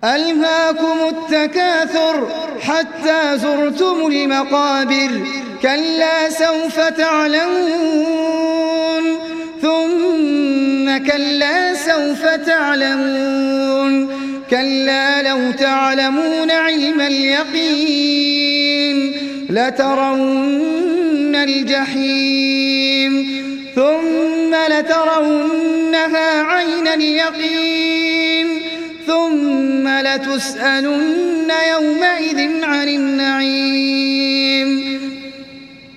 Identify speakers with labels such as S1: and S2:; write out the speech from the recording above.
S1: ألهاكم التكاثر حتى زرتم المقابر كلا سوف تعلمون ثم كلا سوف تعلمون كلا لو تعلمون علم اليقين لترون الجحيم ثم لترونها عين اليقين ثم لتسألن يومئذ عن النعيم.